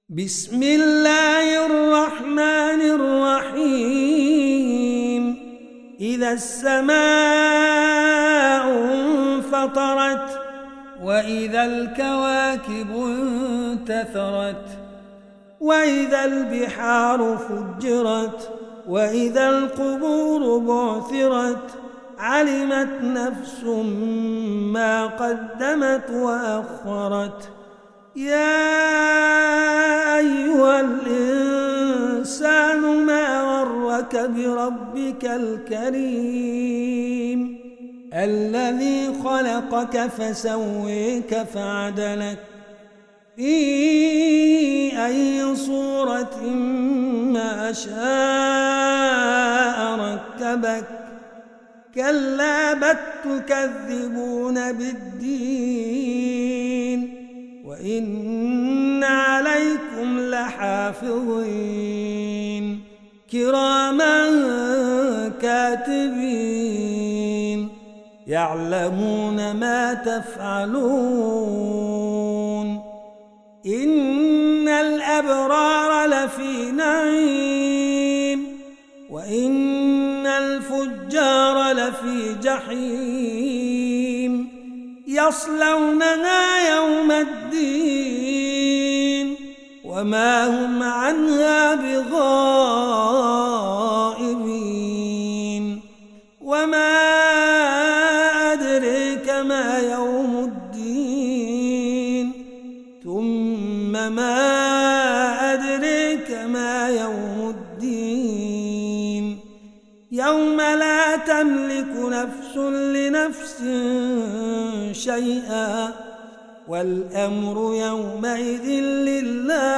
بسم الله الرحمن الرحيم إذا السماء انفطرت وإذا الكواكب انتثرت وإذا البحار فجرت وإذا القبور بعثرت علمت نفس ما قدمت وأخرت يا أيها الإنسان ما غرك بربك الكريم الذي خلقك فسويك فعدلك في أي صورة ما شاء ركبك كلا بل تكذبون بالدين وإن عليكم لحافظين كراما كاتبين يعلمون ما تفعلون إن الأبرار لفي نعيم وإن الفجار لفي جحيم يصلونها يوم الدين وما هم عنها بغائبين وما أدريك ما يوم الدين ثم ما أدريك ما يوم الدين يوم لا تملك نفس لنفس شيئا والأمر يومئذ لله